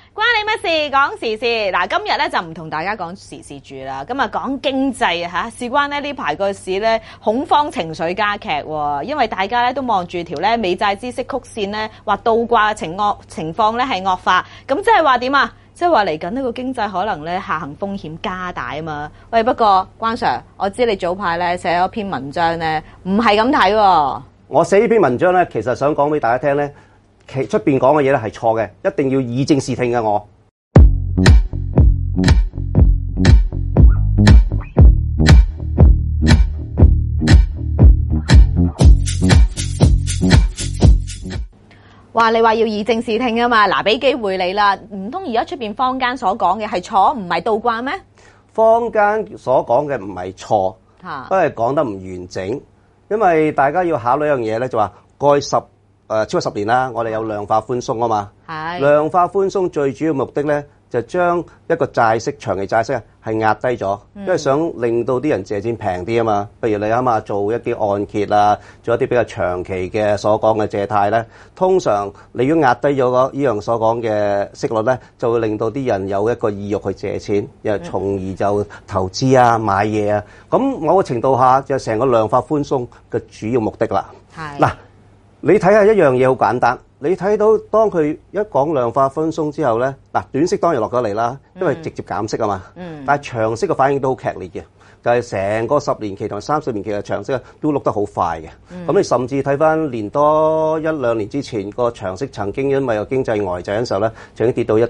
關你乜事？講時事嗱，今日咧就唔同大家講時事住啦，今日講經濟啊嚇。事關咧呢排個市咧恐慌情緒加劇喎，因為大家咧都望住條咧美債孳息曲線咧話倒掛嘅情況咧係惡化，咁即係話點啊？即係話嚟緊呢個經濟可能咧下行風險加大啊嘛。喂，不過關 Sir， 我知你早排咧寫咗篇文章咧，唔係咁睇喎。 我寫呢篇文章咧，其實想講俾大家聽咧。出邊講嘅嘢咧係錯嘅，一定要以正視聽嘅我。 話你話要以正視聽啊嘛，嗱，俾機會你啦，唔通而家出邊坊間所講嘅係錯，唔係倒掛咩？ 坊間所講嘅唔係錯，不過係講得唔完整，因為大家要考慮一樣嘢咧，就話過去超過10年啦，我哋有量化寬鬆啊嘛。係量化寬鬆最主要目的咧，就將一個債息長期債息係壓低咗，因為想令到啲人借錢平啲啊嘛。譬如你啱啱做一啲按揭啊，做一啲比較長期嘅所講嘅借貸咧，通常你如果壓低咗呢樣所講嘅息率咧，就會令到啲人有一個意欲去借錢，又從而就投資啊、買嘢啊。咁某個程度下就成個量化寬鬆嘅主要目的啦。係嗱。你睇下一樣嘢好簡單，你睇到當佢一講量化寬鬆之後咧，嗱短息當然落咗嚟啦，因為直接減息啊嘛。但係長息嘅反應都好劇烈嘅，就係成個10年期同埋30年期嘅長息都碌得好快嘅。咁你甚至睇翻年多1-2年之前個長息曾經因為有經濟呆滯嘅時候咧，曾經跌到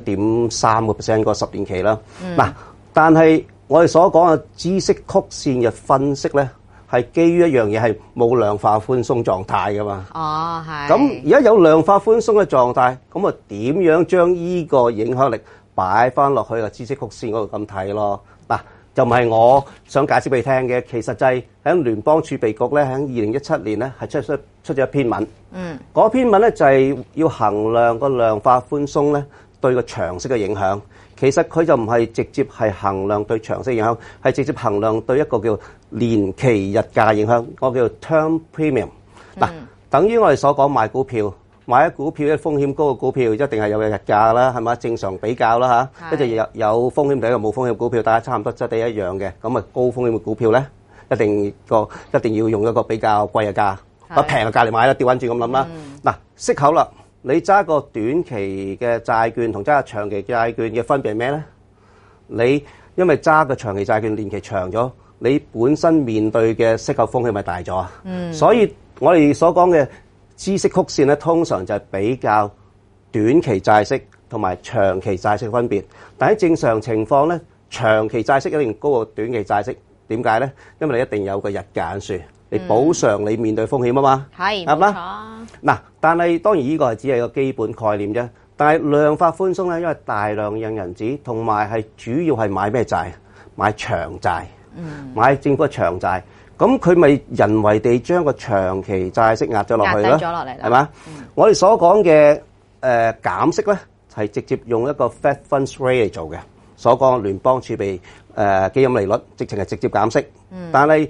1.3% 個10年期啦。嗱，但係我哋所講嘅孳息曲線嘅分析咧，係基於一樣嘢係冇量化寬鬆狀態噶嘛。哦，係。咁而家有量化寬鬆嘅狀態，咁啊點樣將依個影響力擺翻落去個孳息曲線嗰度咁睇咯？嗱，就唔係我想解釋俾你聽嘅，其實就係喺聯邦儲備局咧，喺2017年咧係出咗一篇文。嗰篇文咧就係要衡量個量化寬鬆咧對個長息嘅影響。其實佢就唔係直接係衡量對長息影響，係直接衡量對一個叫年期日價影響，嗰個叫 term premium。嗱，等於我哋所講買股票，買一股票一風險高嘅股票一定係有日價啦，係嘛？正常比較啦嚇，一隻有風險定一個冇風險嘅股票，大家差唔多質地一樣嘅，咁啊高風險嘅股票咧，一定要用一個比較貴嘅價，或平嘅價嚟買啦，調翻轉咁諗啦。嗱，息口啦。你揸個短期嘅債券同揸個長期債券嘅分別係咩咧？你因為揸個長期債券年期長咗，你本身面對嘅息口風險咪大咗啊？所以我哋所講嘅孳息曲線咧，通常就係比較短期債息同埋長期債息分別。但喺正常情況咧，長期債息一定高過短期債息。點解咧？因為你一定有個日價數。你補償你面對風險啊嘛，係嘛？嗱，但係當然呢個係只係一個基本概念啫。但係量化寬鬆咧，因為大量印銀紙，同埋係主要係買咩債？買長債，買政府嘅長債。咁佢咪人為地將個長期債息壓咗落去咯？壓低咗落嚟啦，係嘛？我哋所講嘅減息咧，係直接用一個 Fed Funds Rate 嚟做嘅。所講聯邦儲備基金利率，直情係直接減息。但係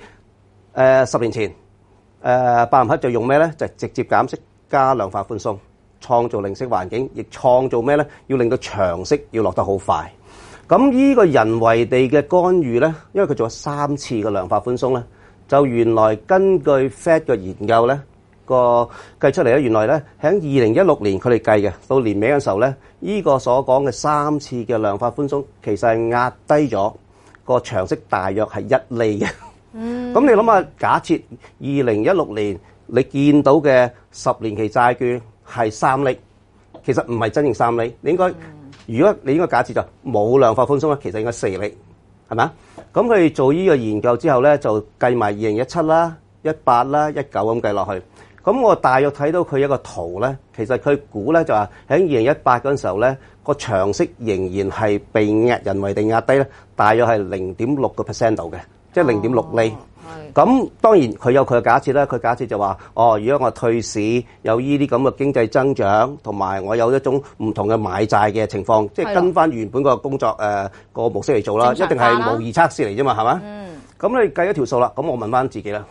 10年前，伯南克就用咩咧？就係直接減息加量化寬鬆，創造零息環境，亦創造咩咧？要令到長息要落得好快。咁呢個人為地嘅干預咧，因為佢做咗3次嘅量化寬鬆咧，就原來根據 Fed 嘅研究咧，個計出嚟咧，原來咧喺2016年佢哋計嘅，到年尾嘅時候咧，呢個所講嘅3次嘅量化寬鬆，其實係壓低咗個長息大約係1厘嘅。咁你諗下，假設2016年你見到嘅10年期債券係3厘，其實唔係真正3厘。你應該，如果你應該假設就冇量化寬鬆咧，其實應該4厘，係咪啊？咁佢哋做呢個研究之後咧，就計埋2017啦、18啦、19咁計落去。咁我大約睇到佢一個圖咧，其實佢估咧就話喺2018嗰陣時候咧，個長息仍然係被人為地壓低咧，大約係0.6% 度嘅。即係0.6厘，咁當然佢有佢嘅假設啦。佢假設就話，如果我退市有呢啲咁嘅經濟增長，同埋我有一種唔同嘅買債嘅情況，即係跟翻原本個工作個模式嚟做啦，一定係模擬測試嚟啫嘛，係嘛？咁你計一條數啦。咁我問翻自己啦，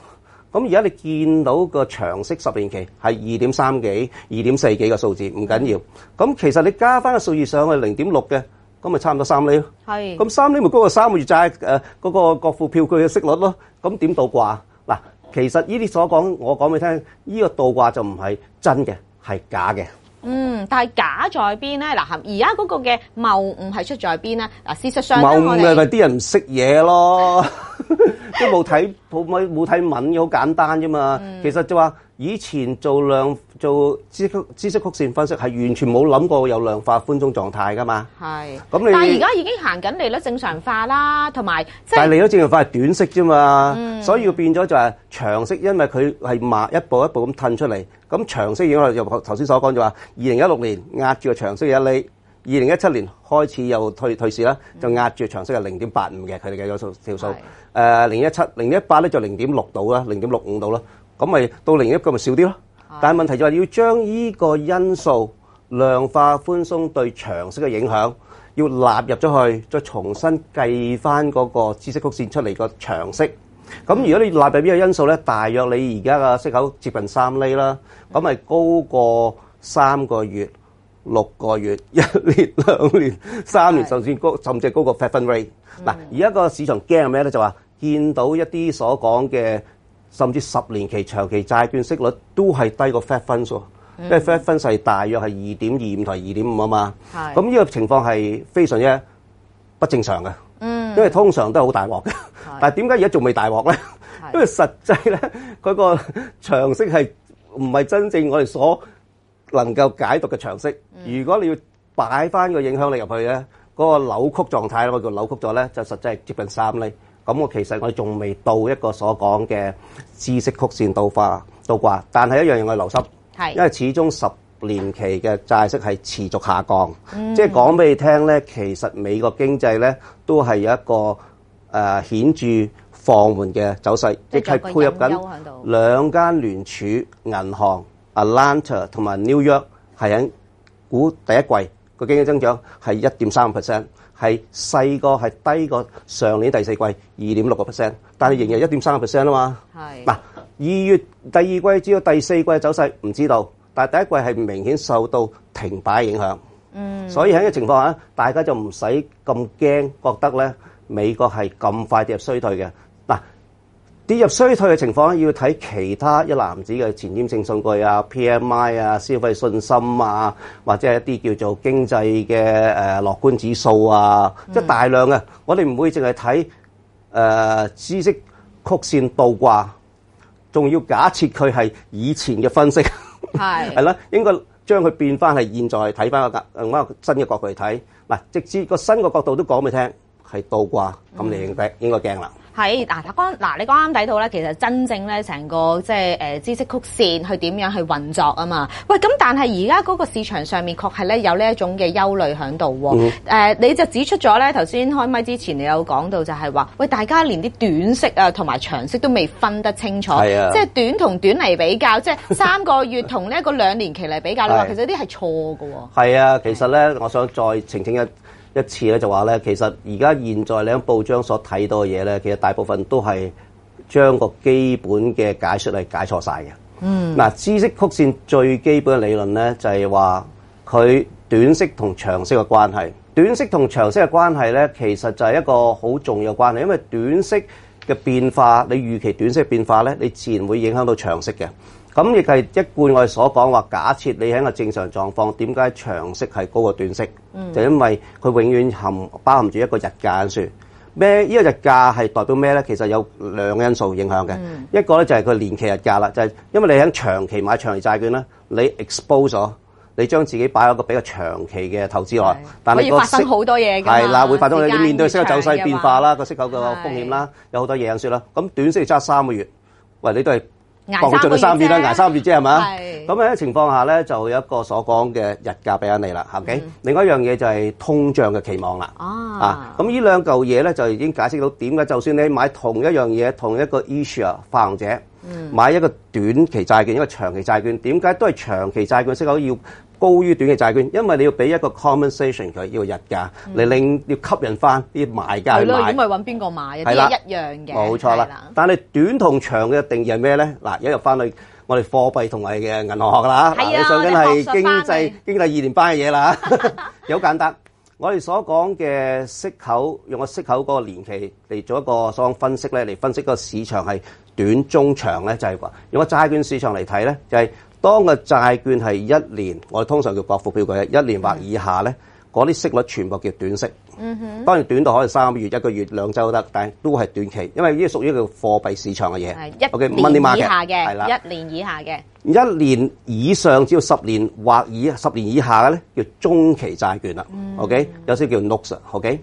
咁而家你見到個長息10年期係2.3幾、2.4幾嘅數字，唔緊要。咁其實你加翻個數字上去0.6嘅，咁咪差唔多3厘咯。 係。 咁3厘咪高過3個月債嗰個國庫票據嘅息率咯。咁點倒掛？嗱，其實呢啲所講，我講俾你聽，呢個倒掛就唔係真嘅，係假嘅。 但係假在邊咧？嗱，而家嗰個嘅謬誤係出在邊咧？嗱，事實上謬誤咪啲人唔識嘢咯，都冇睇文嘅，好簡單啫嘛。其實就話以前做知識曲線分析係完全冇諗過有量化寬鬆狀態噶嘛。係。咁你但係而家已經行緊利率正常化啦，同埋但係利率正常化係短息啫嘛，所以要變咗就係長息，因為佢係慢一步一步咁褪出嚟。咁長息已經我哋頭先所講就話，2016年壓住個長息1厘，2017年開始又退市啦，就壓住長息係0.85嘅，佢哋嘅條數。2018咧就0.6到啦，0.65到啦，咁咪到2019咪少啲咯。但係問題就係要將呢個因素量化寬鬆對長息嘅影響，要納入咗去，再重新計翻嗰個孳息曲線出嚟個長息。咁如果你納入呢個因素咧，大約你而家嘅息口接近3厘啦，咁咪高過3個月、6個月、1年、2年、3年，甚至高過 Fed Fund Rate。嗱，而家個市場驚係咩咧？就話見到一啲所講嘅，甚至10年期長期債券息率都係低過 Fed Funds 喎，因為 Fed Funds 係大約係2.25同2.5啊嘛。咁呢個情況係非常之不正常嘅。因為通常都係好大鑊嘅，但係點解而家仲未大鑊咧？因為實際咧，佢個長息係唔係真正我哋所能夠解讀嘅長息。如果你要擺翻個影響力入去咧，嗰個扭曲狀態我叫扭曲咗咧，就實際係接近3厘。咁其實我哋仲未到一個所講嘅孳息曲線倒掛，但係一樣嘢我哋留心，因為始終10年期嘅債息係持續下降，即係講俾你聽咧，其實美國經濟咧都係有一個顯著放緩嘅走勢，亦係配合緊兩間聯儲銀行 Atlanta 同埋 New York 係喺估第一季個經濟增長係 1.3%， 係細個係低過上年第四季 2.6%， 但係仍然 1.3% 啊嘛。嗱，2月第二季至到第四季嘅走勢唔知道。但係第一季係明顯受到停擺影響，所以喺呢個情況下，大家就唔使咁驚，覺得咧美國係咁快跌入衰退嘅。嗱，跌入衰退嘅情況要睇其他一籃子嘅前瞻性數據啊、PMI 啊、消費信心啊，或者係一啲叫做經濟嘅樂觀指數啊，即係大量嘅。我哋唔會淨係睇孳息曲線倒掛，仲要假設佢係以前嘅分析。係啦，應該將佢變翻係現在睇翻個新嘅角度嚟睇。嗱，直至個新嘅角度都講俾你聽係倒掛，咁你應該驚啦。係嗱， 你剛啱睇到咧，其實真正咧成個即係孳息曲線去點樣去運作啊嘛。喂，咁但係而家嗰個市場上面確係咧有呢一種嘅憂慮喺度喎。你就指出咗咧，頭先開麥之前你有講到就係話，喂，大家連啲短息啊同埋長息都未分得清楚，即係短同短嚟比較，即係3個月同呢一個2年期嚟比較，你話其實啲係錯㗎喎。係啊，其實咧，我想再澄清一次咧，就話咧，其實而家現在你喺報章所睇到嘅嘢咧，其實大部分都係將個基本嘅解說係解錯晒嘅。嗱，孳息曲線最基本嘅理論咧，就係話佢短息同長息嘅關係。短息同長息嘅關係咧，其實就係一個好重要嘅關係，因為短息嘅變化，你預期短息嘅變化咧，你自然會影響到長息嘅。咁亦係一貫我哋所講話，假設你喺個正常狀況，點解長息係高過短息？就因為佢永遠包含住一個日價因素。呢個日價係代表咩咧？其實有兩個因素影響嘅。一個咧就係佢年期日價啦，就係因為你喺長期買長期債券咧，你 expose 咗，你將自己擺喺一個比較長期嘅投資內，但係會發生好多嘢㗎。 係啦，會發生你面對息口走勢變化啦，個息口嘅風險啦，有好多嘢因素啦。咁短息揸3個月，喂，你都係。當佢做到3個月啦，捱3個月啫係嘛？咁喺情況下咧，就有一個所講嘅日價俾緊你啦，係咪？另外一樣嘢就係通脹嘅期望啦。咁呢兩嚿嘢咧就已經解釋到點解，就算你買同一樣嘢，同一個 issuer 發行者買一個短期債券，一個長期債券，點解都係長期債券息口要高於短期債券，因為你要俾一個 compensation 佢要日價嚟令要吸引翻啲買家去買。 係咯，咁咪揾邊個買啊？啲嘢一樣嘅。 冇錯啦。但係短同長嘅定義係咩咧？嗱，而家入翻去我哋貨幣同埋嘅銀行學啦。 係啊， 你上緊係經濟2年班嘅嘢啦，有好簡單。我哋所講嘅息口，用個息口嗰個年期嚟做一個所講分析咧，嚟分析個市場係短、中、長咧，就係話用個債券市場嚟睇咧，就係當個債券係1年，我哋通常叫國庫票據1年或以下咧，嗰啲息率全部叫短息。當然短到可能3個月、1個月、2週都得，但係都係短期，因為呢啲屬於一個貨幣市場嘅嘢。 係1年以下嘅，係啦，1年以下嘅。 1年以上只要10年或10年以下嘅咧，叫中期債券啦。OK， 有啲叫 notes。OK，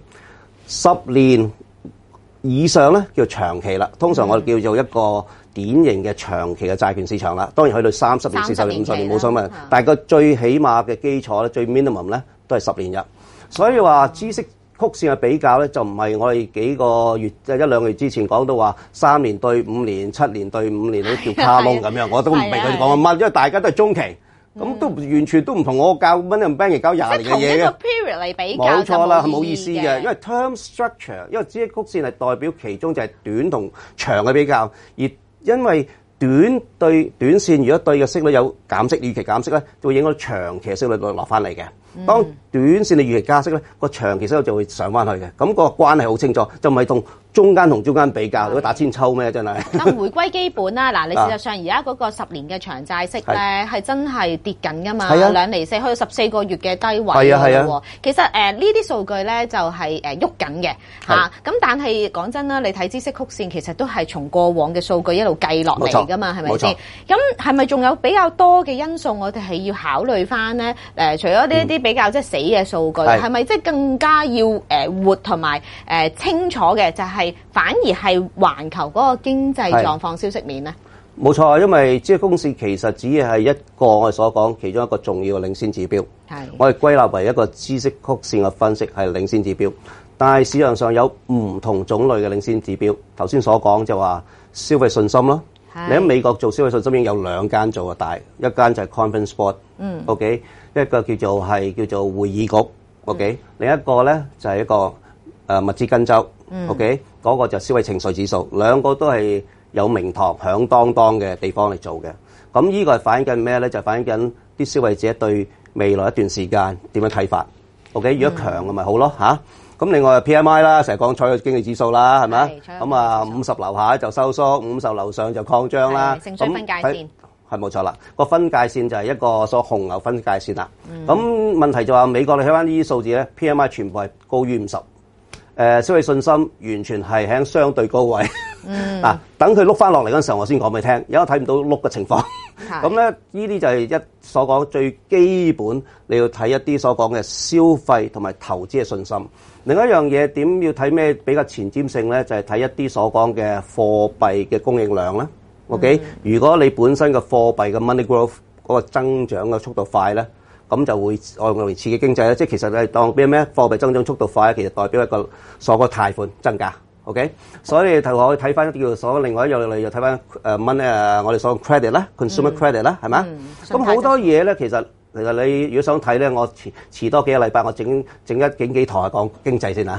10年以上咧叫長期啦。通常我哋叫做一個典型嘅長期嘅債券市場啦。當然去到30年、40年、50年冇所謂，但係個最起碼嘅基礎咧，最 minimum 咧都係10年入。所以話孳息曲線嘅比較咧，就唔係我哋幾個月即係1-2個月之前講到話3年對5年、7年對5年都叫卡窿咁樣，我都唔明佢哋講乜，因為大家都係中期，咁都完全都唔同我教 Money Banking 教廿年嘅嘢嘅。 同一個 period 嚟比較， 冇錯啦，係冇意思嘅，因為 term structure， 因為孳息曲線係代表其中就係短同長嘅比較，而因為短對短線，如果對嘅息率有減息預期減息咧，就會影響到長期嘅息率落翻嚟嘅。當短線嘅預期加息咧，個長期息率就會上翻去嘅。咁個關係好清楚，就唔係同中間比較，如果打千秋咩真係。 咁回歸基本啦，嗱，你事實上而家嗰個10年嘅長債息咧係真係跌緊噶嘛，2厘4去到14個月嘅低位喎。其實呢啲數據咧就係喐緊嘅嚇。咁但係講真啦，你睇孳息曲線其實都係從過往嘅數據一路計落嚟噶嘛，係咪先？咁係咪仲有比較多嘅因素我哋係要考慮翻咧？除咗呢一啲比較即係死嘅數據，係咪即係更加要活同埋清楚嘅就係反而係環球嗰個經濟狀況消息面咧？ 冇錯，因為孳息曲線其實只係一個我哋所講其中一個重要嘅領先指標。我哋歸納為一個孳息曲線嘅分析係領先指標，但係市場上有唔同種類嘅領先指標。頭先所講就話消費信心咯。你喺美國做消費信心已經有2間做嘅大，一間就係 Conference Board，OK，一個叫做會議局，OK，另一個咧就係一個物資跟周，OK，嗰個就消費情緒指數，兩個都係有名堂響當當嘅地方嚟做嘅。咁呢個係反映緊咩咧？就係反映緊啲消費者對未來一段時間點樣睇法。OK，如果強嘅咪好咯嚇。咁另外 PMI 啦，成日講採購經理指數啦，係咪？咁啊50樓下就收縮，50樓上就擴張啦。 盛衰分界線係冇錯啦，個分界線就係一個所謂紅牛分界線啦。咁問題就話美國你睇翻呢啲數字咧 ，PMI 全部係高於50，消費信心完全係喺相對高位。嗱，等佢碌翻落嚟嗰陣時候，我先講俾你聽，有睇唔到碌嘅情況。咁咧，呢啲就係所講最基本，你要睇一啲所講嘅消費同埋投資嘅信心。另一樣嘢點要睇咩比較前瞻性咧？就係睇一啲所講嘅貨幣嘅供應量啦。OK，如果你本身嘅貨幣嘅 money growth 嗰個增長嘅速度快咧，咁就會用嚟刺激經濟咧。即係其實你當咩貨幣增長速度快，其實代表一個所謂貸款增加。OK， 所以你頭可以睇翻一啲叫做所另外一樣你就睇翻我哋所謂 credit 啦 ，consumer credit 啦，係咪？咁好多嘢咧，其實你如果想睇咧，我遲多幾個禮拜，我整幾台講經濟先啊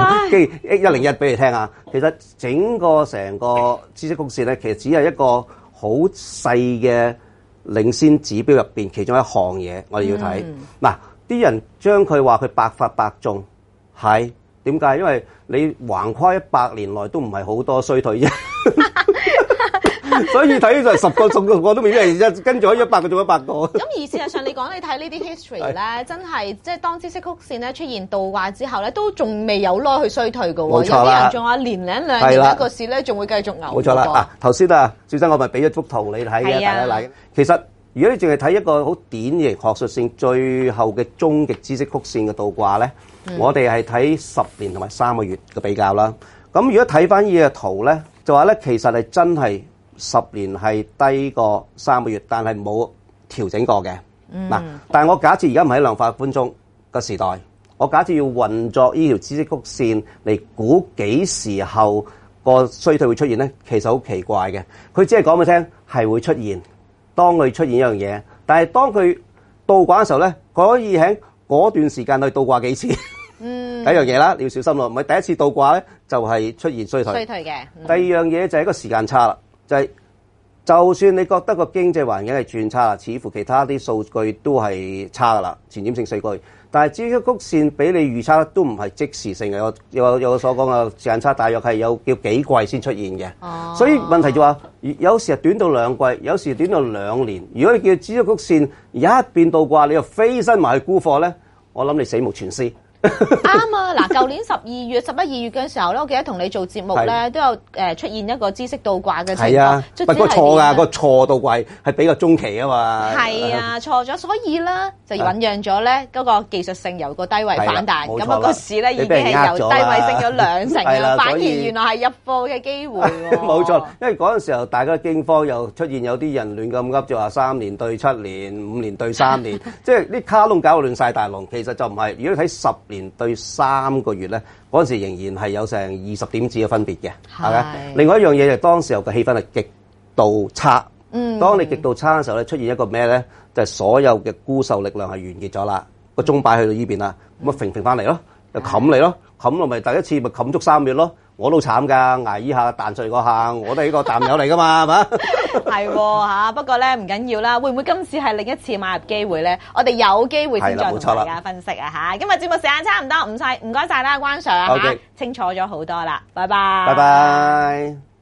，101俾你聽啊。其實成個孳息曲線咧，其實只係一個好細嘅領先指標入邊其中一項嘢，我哋要睇。嗱，啲人將佢話佢百發百中，係點解？因為你橫跨100年內都唔係好多衰退啫。所以睇就10個10個都未必係跟住100個做100個。咁而事實上你講你睇呢啲 history 咧，真係即係當孳息曲線咧出現倒掛之後咧，都仲未有耐去衰退嘅喎。有啲人仲有年零兩年一個市咧，仲會繼續牛。 冇錯啦。頭先啊，小生我咪俾咗幅圖你睇嘅，大家睇。其實如果你淨係睇一個好典型學術性最後嘅終極孳息曲線嘅倒掛咧，我哋係睇10年同埋3個月嘅比較啦。咁如果睇翻呢個圖咧，就話咧其實係真係10年係低過3個月，但係冇調整過嘅。嗱，但係我假設而家唔係量化寬鬆嘅時代，我假設要運作呢條孳息曲線嚟估幾時後個衰退會出現咧，其實好奇怪嘅。佢只係講俾你聽係會出現，當佢出現一樣嘢，但係當佢倒掛嘅時候咧，可以喺嗰段時間去倒掛幾次。第一樣嘢啦，你要小心咯，唔係第一次倒掛咧就係出現衰退。 衰退嘅。 第二樣嘢就係一個時間差啦，就算你覺得個經濟環境係轉差啦，似乎其他啲數據都係差噶啦，前瞻性數據，但係至於曲線俾你預測都唔係即時性嘅，有個所講嘅時間差，大約係有叫幾季先出現嘅。所以問題就話，有時係短到2季，有時短到2年。如果你叫指數曲線一變倒掛，你又飛身埋去沽貨咧，我諗你死無全屍。 啱啊！嗱，舊年11月嘅時候咧，我記得同你做節目咧，都有出現一個孳息倒掛嘅情況。係啊， 不過錯㗎，個錯倒掛係比較中期啊嘛。 係啊，錯咗，所以咧就醖釀咗咧嗰個技術性由個低位反彈，咁啊個市咧已經係由低位升咗2成啦，反而原來係入貨嘅機會喎。 冇錯，因為嗰陣時候大家驚慌，又出現有啲人亂咁噏，就話3年對7年、5年對3年，即係啲卡窿搞到亂晒大龍。其實就唔係，如果你睇10年對3個月咧，嗰陣時仍然係有成20點子嘅分別嘅，係咪？另外一樣嘢就當時候嘅氣氛係極度差。當你極度差嘅時候咧，出現一個咩咧？就係所有嘅沽售力量係完結咗啦，個鐘擺去到呢邊啦，咁啊揈翻嚟咯，就冚你咯，冚落咪第一次咪冚足3月咯。我都慘㗎，捱依下彈出嚟嗰下，我哋呢個淡友嚟㗎嘛，係嘛？ 係喎嚇，不過咧唔緊要啦，會唔會今次係另一次買入機會咧？我哋有機會先再同大家分析啊嚇。今日節目時間差唔多，唔該晒啦，關 Sir 啊嚇，清楚咗好多啦，拜拜。 拜拜。